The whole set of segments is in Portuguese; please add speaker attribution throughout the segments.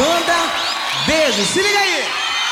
Speaker 1: Banda Beijo. Se liga aí.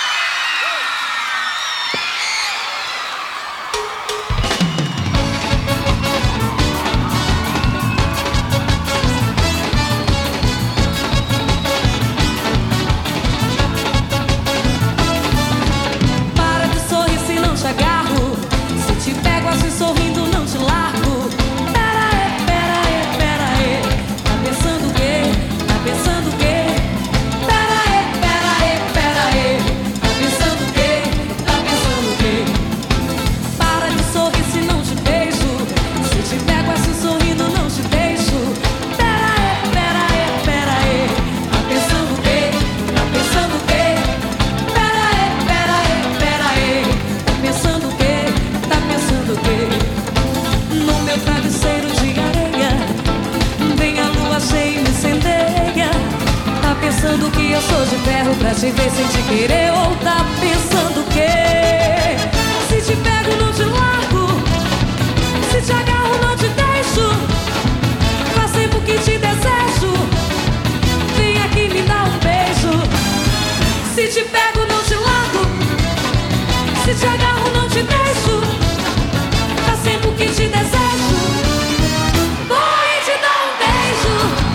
Speaker 2: Para de sorrir se não te agarro. Se te pego assim sorrindo não te largo. Pera aí. Tá pensando o quê? Tá pensando o quê? Pera aí. Tá pensando o quê? Tá pensando o quê? Para de sorrir se não te beijo. Se te pego assim sorrindo não te deixo. Pera aí. Tá pensando o quê? Tá pensando o quê? Pera aí. Tá pensando o quê? Tá pensando o quê? No meu travesseiro de areia vem a lua cheia e me incendeia. Tá pensando que eu sou de ferro pra te ver sem te querer? Ou tá pensando o quê? Se te pego não te largo, se te agarro não te deixo. Faz tempo que te desejo, vem aqui me dá um beijo. Se te pego não te largo, se te agarro não te deixo. Faz tempo que te desejo, vou te dar um beijo.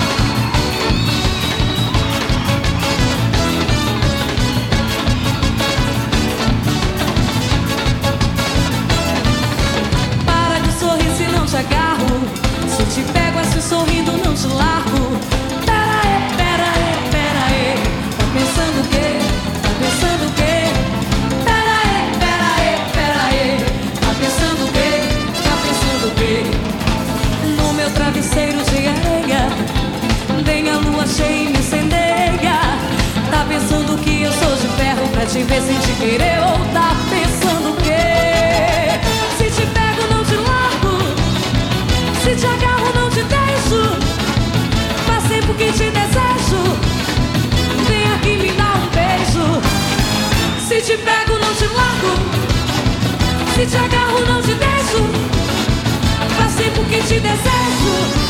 Speaker 2: Para de sorrir se não te agarro. Se te pego assim sorrindo não te largo. Pera aí. Tá pensando o quê? Tá pensando o quê? Pera aí. Tá pensando o quê? Tá pensando o quê? No meu travesseiro de areia vem a lua cheia e me incendeia. Tá pensando que eu sou de ferro pra te ver sem te querer? Ou tá pensando o quê? Se te pego não te largo, se te agarro não te deixo. Faz tempo que te desejo, vem aqui me dá um beijo. Se te pego não te largo, se te agarro não te deixo. Faz tempo que te desejo,